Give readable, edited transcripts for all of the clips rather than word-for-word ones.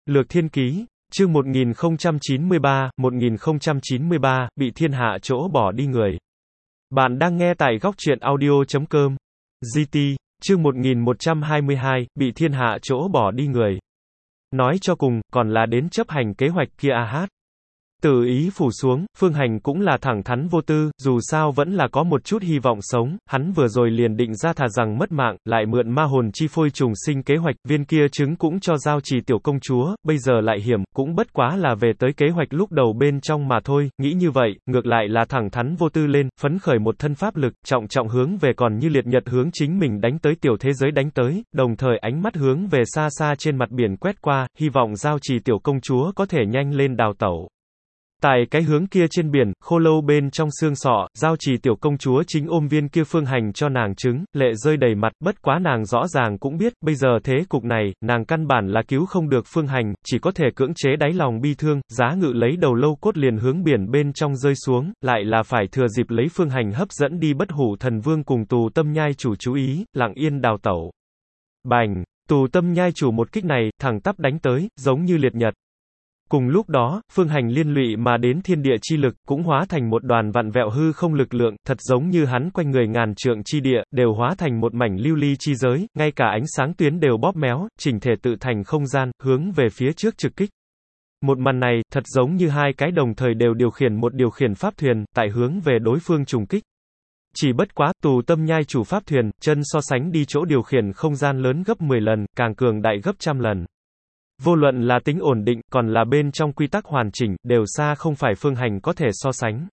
Lược Thiên Ký, chương 1093, bị thiên hạ chỗ bỏ đi người. Bạn đang nghe tại góc truyện audio.com. GT, chương 1122, bị thiên hạ chỗ bỏ đi người. Nói cho cùng, còn là đến chấp hành kế hoạch kia hát. Từ ý phủ xuống, Phương Hành cũng là thẳng thắn vô tư, dù sao vẫn là có một chút hy vọng sống, hắn vừa rồi liền định ra thà rằng mất mạng, lại mượn ma hồn chi phôi trùng sinh kế hoạch, viên kia trứng cũng cho giao trì tiểu công chúa, bây giờ lại hiểm, cũng bất quá là về tới kế hoạch lúc đầu bên trong mà thôi, nghĩ như vậy, ngược lại là thẳng thắn vô tư lên, phấn khởi một thân pháp lực, trọng trọng hướng về còn như liệt nhật hướng chính mình đánh tới tiểu thế giới đánh tới, đồng thời ánh mắt hướng về xa xa trên mặt biển quét qua, hy vọng giao trì tiểu công chúa có thể nhanh lên đào tẩu. Tại cái hướng kia trên biển, khô lâu bên trong xương sọ, giao trì tiểu công chúa chính ôm viên kia Phương Hành cho nàng trứng, lệ rơi đầy mặt, bất quá nàng rõ ràng cũng biết, bây giờ thế cục này, nàng căn bản là cứu không được Phương Hành, chỉ có thể cưỡng chế đáy lòng bi thương, giá ngự lấy đầu lâu cốt liền hướng biển bên trong rơi xuống, lại là phải thừa dịp lấy Phương Hành hấp dẫn đi Bất Hủ Thần Vương cùng Tù Tâm Nhai chủ chú ý, lặng yên đào tẩu. Bành! Tù Tâm Nhai chủ một kích này, thẳng tắp đánh tới, giống như liệt nhật. Cùng lúc đó, Phương Hành liên lụy mà đến thiên địa chi lực, cũng hóa thành một đoàn vặn vẹo hư không lực lượng, thật giống như hắn quanh người ngàn trượng chi địa, đều hóa thành một mảnh lưu ly chi giới, ngay cả ánh sáng tuyến đều bóp méo, chỉnh thể tự thành không gian, hướng về phía trước trực kích. Một màn này, thật giống như hai cái đồng thời đều điều khiển một điều khiển pháp thuyền, tại hướng về đối phương trùng kích. Chỉ bất quá, Tù Tâm Nhai chủ pháp thuyền, chân so sánh đi chỗ điều khiển không gian lớn gấp 10 lần, càng cường đại gấp trăm lần. Vô luận là tính ổn định, còn là bên trong quy tắc hoàn chỉnh, đều xa không phải Phương Hành có thể so sánh.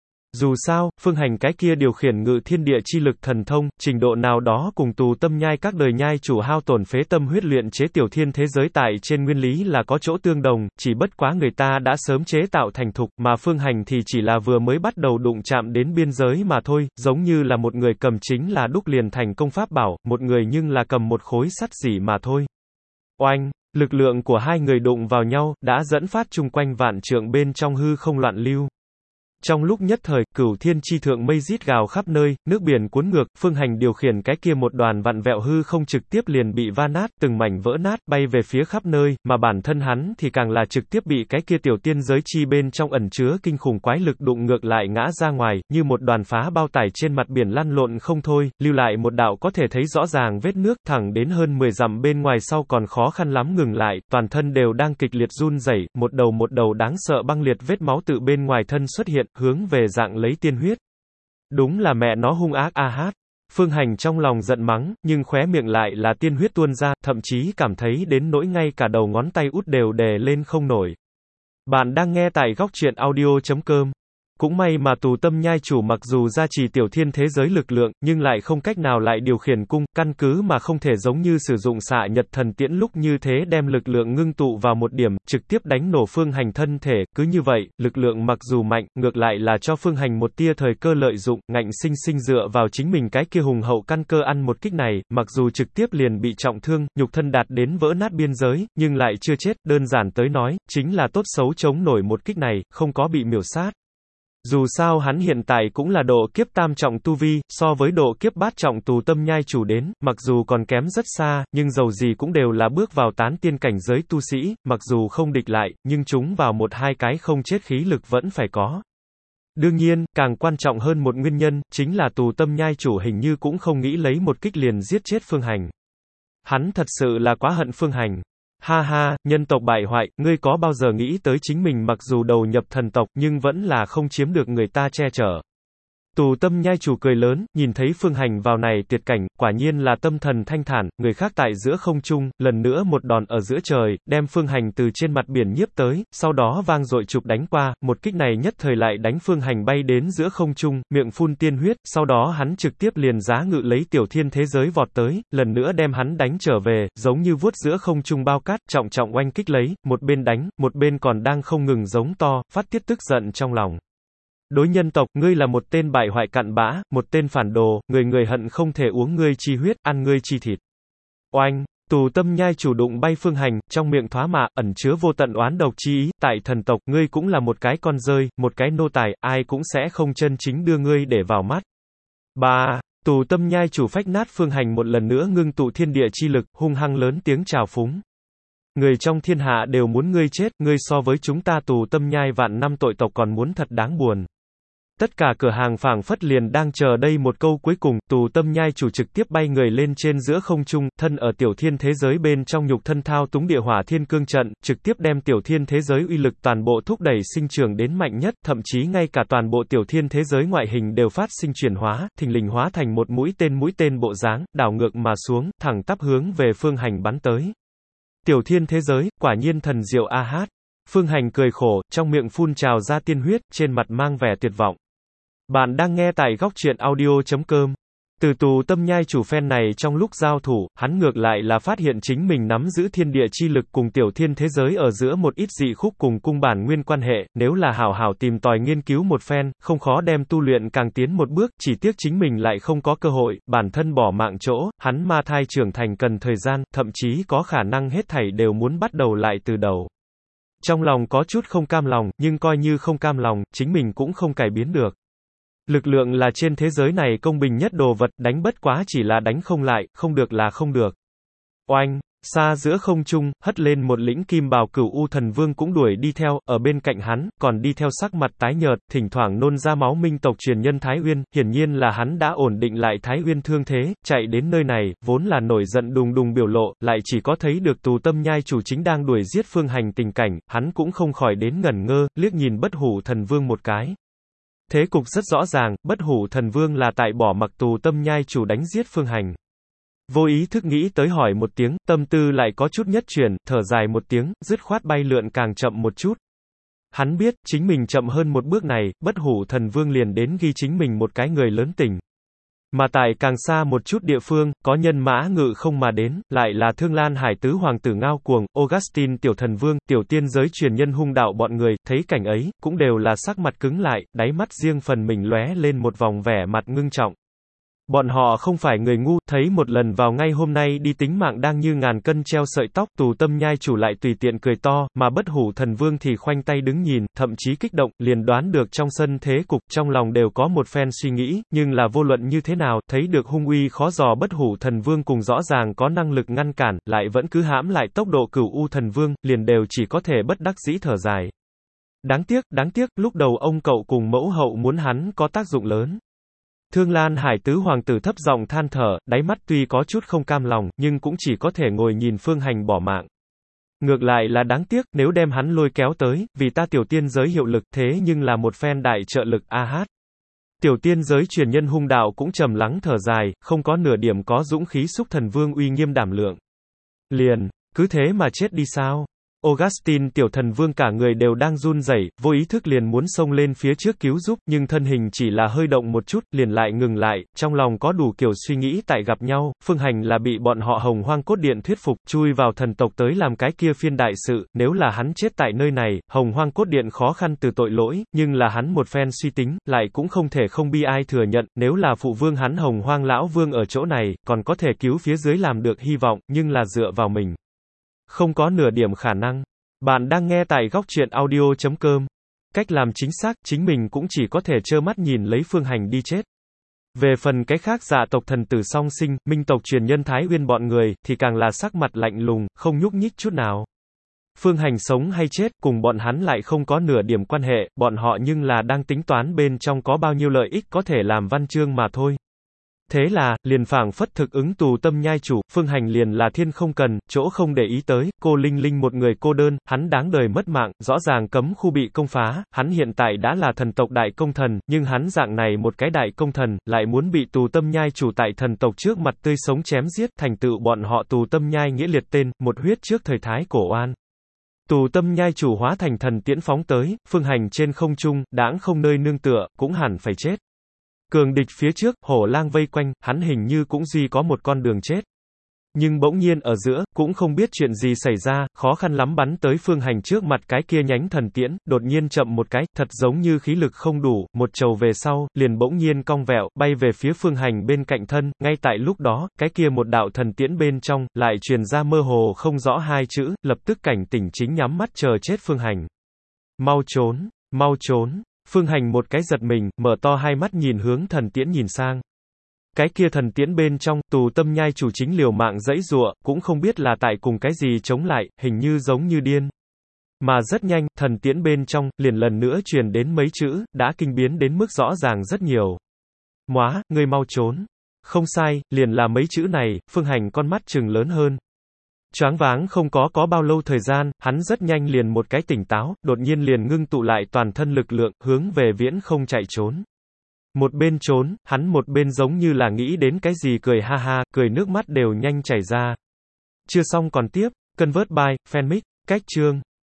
Dù sao, Phương Hành cái kia điều khiển ngự thiên địa chi lực thần thông, trình độ nào đó cùng Tù Tâm Nhai các đời nhai chủ hao tổn phế tâm huyết luyện chế tiểu thiên thế giới tại trên nguyên lý là có chỗ tương đồng, chỉ bất quá người ta đã sớm chế tạo thành thục, mà Phương Hành thì chỉ là vừa mới bắt đầu đụng chạm đến biên giới mà thôi, giống như là một người cầm chính là đúc liền thành công pháp bảo, một người nhưng là cầm một khối sắt dỉ mà thôi. Oanh! Lực lượng của hai người đụng vào nhau, đã dẫn phát chung quanh vạn trượng bên trong hư không loạn lưu. Trong lúc nhất thời, cửu thiên chi thượng mây rít gào khắp nơi, nước biển cuốn ngược, Phương Hành điều khiển cái kia một đoàn vặn vẹo hư không trực tiếp liền bị va nát, từng mảnh vỡ nát, bay về phía khắp nơi, mà bản thân hắn thì càng là trực tiếp bị cái kia tiểu tiên giới chi bên trong ẩn chứa kinh khủng quái lực đụng ngược lại ngã ra ngoài, như một đoàn phá bao tải trên mặt biển lăn lộn không thôi, lưu lại một đạo có thể thấy rõ ràng vết nước, thẳng đến hơn 10 dặm bên ngoài sau còn khó khăn lắm ngừng lại, toàn thân đều đang kịch liệt run rẩy, một đầu đáng sợ băng liệt vết máu tự bên ngoài thân xuất hiện, hướng về dạng lấy tiên huyết. Đúng là mẹ nó hung ác a hát. Phương Hành trong lòng giận mắng, nhưng khóe miệng lại là tiên huyết tuôn ra, thậm chí cảm thấy đến nỗi ngay cả đầu ngón tay út đều đè lên không nổi. Bạn đang nghe tại góc truyện audio.com. Cũng may mà Tù Tâm Nhai chủ mặc dù gia trì tiểu thiên thế giới lực lượng, nhưng lại không cách nào lại điều khiển cung, căn cứ mà không thể giống như sử dụng xạ nhật thần tiễn lúc như thế đem lực lượng ngưng tụ vào một điểm, trực tiếp đánh nổ Phương Hành thân thể, cứ như vậy, lực lượng mặc dù mạnh, ngược lại là cho Phương Hành một tia thời cơ lợi dụng, ngạnh sinh sinh dựa vào chính mình cái kia hùng hậu căn cơ ăn một kích này, mặc dù trực tiếp liền bị trọng thương, nhục thân đạt đến vỡ nát biên giới, nhưng lại chưa chết, đơn giản tới nói, chính là tốt xấu chống nổi một kích này, không có bị miểu sát. Dù sao hắn hiện tại cũng là độ kiếp tam trọng tu vi, so với độ kiếp bát trọng Tù Tâm Nhai chủ đến, mặc dù còn kém rất xa, nhưng dầu gì cũng đều là bước vào tán tiên cảnh giới tu sĩ, mặc dù không địch lại, nhưng chúng vào một hai cái không chết khí lực vẫn phải có. Đương nhiên, càng quan trọng hơn một nguyên nhân, chính là Tù Tâm Nhai chủ hình như cũng không nghĩ lấy một kích liền giết chết Phương Hành. Hắn thật sự là quá hận Phương Hành. Ha ha, nhân tộc bại hoại, ngươi có bao giờ nghĩ tới chính mình mặc dù đầu nhập thần tộc nhưng vẫn là không chiếm được người ta che chở. Tù Tâm Nhai chủ cười lớn, nhìn thấy Phương Hành vào này tuyệt cảnh, quả nhiên là tâm thần thanh thản, người khác tại giữa không trung, lần nữa một đòn ở giữa trời, đem Phương Hành từ trên mặt biển nhiếp tới, sau đó vang dội chụp đánh qua, một kích này nhất thời lại đánh Phương Hành bay đến giữa không trung, miệng phun tiên huyết, sau đó hắn trực tiếp liền giá ngự lấy tiểu thiên thế giới vọt tới, lần nữa đem hắn đánh trở về, giống như vuốt giữa không trung bao cát, trọng trọng oanh kích lấy, một bên đánh, một bên còn đang không ngừng giống to, phát tiết tức giận trong lòng. Đối nhân tộc, ngươi là một tên bại hoại cặn bã, một tên phản đồ, người hận không thể uống ngươi chi huyết, ăn ngươi chi thịt. Oanh, Tù Tâm Nhai chủ đụng bay Phương Hành, trong miệng thoá mạ, ẩn chứa vô tận oán độc chi ý, tại thần tộc, ngươi cũng là một cái con rơi, một cái nô tài, ai cũng sẽ không chân chính đưa ngươi để vào mắt. Tù Tâm Nhai chủ phách nát Phương Hành một lần nữa ngưng tụ thiên địa chi lực, hung hăng lớn tiếng chào phúng. Người trong thiên hạ đều muốn ngươi chết, ngươi so với chúng ta tù tâm nhai vạn năm tội tộc còn muốn thật đáng buồn. Tất cả cửa hàng phảng phất liền đang chờ đây một câu cuối cùng, tù tâm nhai chủ trực tiếp bay người lên trên giữa không trung, thân ở tiểu thiên thế giới bên trong nhục thân thao túng địa hỏa thiên cương trận, trực tiếp đem tiểu thiên thế giới uy lực toàn bộ thúc đẩy sinh trưởng đến mạnh nhất, thậm chí ngay cả toàn bộ tiểu thiên thế giới ngoại hình đều phát sinh chuyển hóa, thình lình hóa thành một mũi tên bộ dáng, đảo ngược mà xuống, thẳng tắp hướng về Phương Hành bắn tới. Tiểu thiên thế giới, quả nhiên thần diệu a hát. Phương Hành cười khổ, trong miệng phun trào ra tiên huyết, trên mặt mang vẻ tuyệt vọng. Bạn đang nghe tại góc truyện audio.com. Từ tù tâm nhai chủ phen này trong lúc giao thủ, hắn ngược lại là phát hiện chính mình nắm giữ thiên địa chi lực cùng tiểu thiên thế giới ở giữa một ít dị khúc cùng cung bản nguyên quan hệ, nếu là hảo hảo tìm tòi nghiên cứu một phen, không khó đem tu luyện càng tiến một bước, chỉ tiếc chính mình lại không có cơ hội, bản thân bỏ mạng chỗ, hắn ma thai trưởng thành cần thời gian, thậm chí có khả năng hết thảy đều muốn bắt đầu lại từ đầu. Trong lòng có chút không cam lòng, nhưng coi như không cam lòng, chính mình cũng không cải biến được. Lực lượng là trên thế giới này công bình nhất đồ vật, đánh bất quá chỉ là đánh không lại, không được là không được. Oanh, xa giữa không trung, hất lên một lĩnh kim bào Cửu U Thần Vương cũng đuổi đi theo, ở bên cạnh hắn, còn đi theo sắc mặt tái nhợt, thỉnh thoảng nôn ra máu minh tộc truyền nhân Thái Uyên, hiển nhiên là hắn đã ổn định lại Thái Uyên thương thế, chạy đến nơi này, vốn là nổi giận đùng đùng biểu lộ, lại chỉ có thấy được tù tâm nhai chủ chính đang đuổi giết Phương Hành tình cảnh, hắn cũng không khỏi đến ngẩn ngơ, liếc nhìn Bất Hủ Thần Vương một cái. Thế cục rất rõ ràng, Bất Hủ Thần Vương là tại bỏ mặc tù tâm nhai chủ đánh giết Phương Hành. Vô ý thức nghĩ tới hỏi một tiếng, tâm tư lại có chút nhất chuyển, thở dài một tiếng, dứt khoát bay lượn càng chậm một chút. Hắn biết, chính mình chậm hơn một bước này, Bất Hủ Thần Vương liền đến ghi chính mình một cái người lớn tỉnh. Mà tại càng xa một chút địa phương, có nhân mã ngự không mà đến, lại là Thương Lan Hải tứ hoàng tử Ngao Cuồng, Augustine tiểu thần vương, tiểu tiên giới truyền nhân hung đạo bọn người, thấy cảnh ấy, cũng đều là sắc mặt cứng lại, đáy mắt riêng phần mình lóe lên một vòng vẻ mặt ngưng trọng. Bọn họ không phải người ngu, thấy một lần vào ngay hôm nay đi tính mạng đang như ngàn cân treo sợi tóc, tù tâm nhai chủ lại tùy tiện cười to, mà Bất Hủ Thần Vương thì khoanh tay đứng nhìn, thậm chí kích động, liền đoán được trong sân thế cục, trong lòng đều có một phen suy nghĩ, nhưng là vô luận như thế nào, thấy được hung uy khó dò Bất Hủ Thần Vương cùng rõ ràng có năng lực ngăn cản, lại vẫn cứ hãm lại tốc độ Cửu U Thần Vương, liền đều chỉ có thể bất đắc dĩ thở dài. Đáng tiếc, lúc đầu ông cậu cùng mẫu hậu muốn hắn có tác dụng lớn. Thương Lan Hải tứ hoàng tử thấp giọng than thở, đáy mắt tuy có chút không cam lòng, nhưng cũng chỉ có thể ngồi nhìn Phương Hành bỏ mạng. Ngược lại là đáng tiếc, nếu đem hắn lôi kéo tới, vì ta tiểu tiên giới hiệu lực thế nhưng là một phen đại trợ lực a hát. Tiểu tiên giới truyền nhân hung đạo cũng trầm lắng thở dài, không có nửa điểm có dũng khí xúc thần vương uy nghiêm đảm lượng. Liền, cứ thế mà chết đi sao? Augustine tiểu thần vương cả người đều đang run rẩy, vô ý thức liền muốn xông lên phía trước cứu giúp, nhưng thân hình chỉ là hơi động một chút, liền lại ngừng lại, trong lòng có đủ kiểu suy nghĩ tại gặp nhau, Phương Hành là bị bọn họ Hồng Hoang Cốt Điện thuyết phục, chui vào thần tộc tới làm cái kia phiên đại sự, nếu là hắn chết tại nơi này, Hồng Hoang Cốt Điện khó khăn từ tội lỗi, nhưng là hắn một phen suy tính, lại cũng không thể không bi ai thừa nhận, nếu là phụ vương hắn Hồng Hoang lão vương ở chỗ này, còn có thể cứu phía dưới làm được hy vọng, nhưng là dựa vào mình. Không có nửa điểm khả năng. Bạn đang nghe tại góc truyện audio.com. Cách làm chính xác, chính mình cũng chỉ có thể trơ mắt nhìn lấy Phương Hành đi chết. Về phần cái khác Dạ tộc thần tử song sinh, Minh tộc truyền nhân Thái Uyên bọn người, thì càng là sắc mặt lạnh lùng, không nhúc nhích chút nào. Phương Hành sống hay chết, cùng bọn hắn lại không có nửa điểm quan hệ, bọn họ nhưng là đang tính toán bên trong có bao nhiêu lợi ích có thể làm văn chương mà thôi. Thế là, liền phảng phất thực ứng tù tâm nhai chủ, Phương Hành liền là thiên không cần, chỗ không để ý tới, cô Linh Linh một người cô đơn, hắn đáng đời mất mạng, rõ ràng cấm khu bị công phá, hắn hiện tại đã là thần tộc đại công thần, nhưng hắn dạng này một cái đại công thần, lại muốn bị tù tâm nhai chủ tại thần tộc trước mặt tươi sống chém giết, thành tựu bọn họ tù tâm nhai nghĩa liệt tên, một huyết trước thời thái cổ oan. Tù tâm nhai chủ hóa thành thần tiễn phóng tới, Phương Hành trên không trung, đãng không nơi nương tựa, cũng hẳn phải chết. Cường địch phía trước, hổ lang vây quanh, hắn hình như cũng duy có một con đường chết. Nhưng bỗng nhiên ở giữa, cũng không biết chuyện gì xảy ra, khó khăn lắm bắn tới Phương Hành trước mặt cái kia nhánh thần tiễn, đột nhiên chậm một cái, thật giống như khí lực không đủ, một trầu về sau, liền bỗng nhiên cong vẹo, bay về phía Phương Hành bên cạnh thân, ngay tại lúc đó, cái kia một đạo thần tiễn bên trong, lại truyền ra mơ hồ không rõ hai chữ, lập tức cảnh tỉnh chính nhắm mắt chờ chết Phương Hành. Mau trốn, mau trốn. Phương Hành một cái giật mình, mở to hai mắt nhìn hướng thần tiễn nhìn sang. Cái kia thần tiễn bên trong, tù tâm nhai chủ chính liều mạng giãy giụa, cũng không biết là tại cùng cái gì chống lại, hình như giống như điên. Mà rất nhanh, thần tiễn bên trong, liền lần nữa truyền đến mấy chữ, đã kinh biến đến mức rõ ràng rất nhiều. Móa, ngươi mau trốn. Không sai, liền là mấy chữ này, Phương Hành con mắt trừng lớn hơn. Choáng váng không có bao lâu thời gian, hắn rất nhanh liền một cái tỉnh táo, đột nhiên liền ngưng tụ lại toàn thân lực lượng, hướng về viễn không chạy trốn. Một bên trốn, hắn một bên giống như là nghĩ đến cái gì cười ha ha, cười nước mắt đều nhanh chảy ra. Chưa xong còn tiếp, Convert by, Fanmic, cách chương.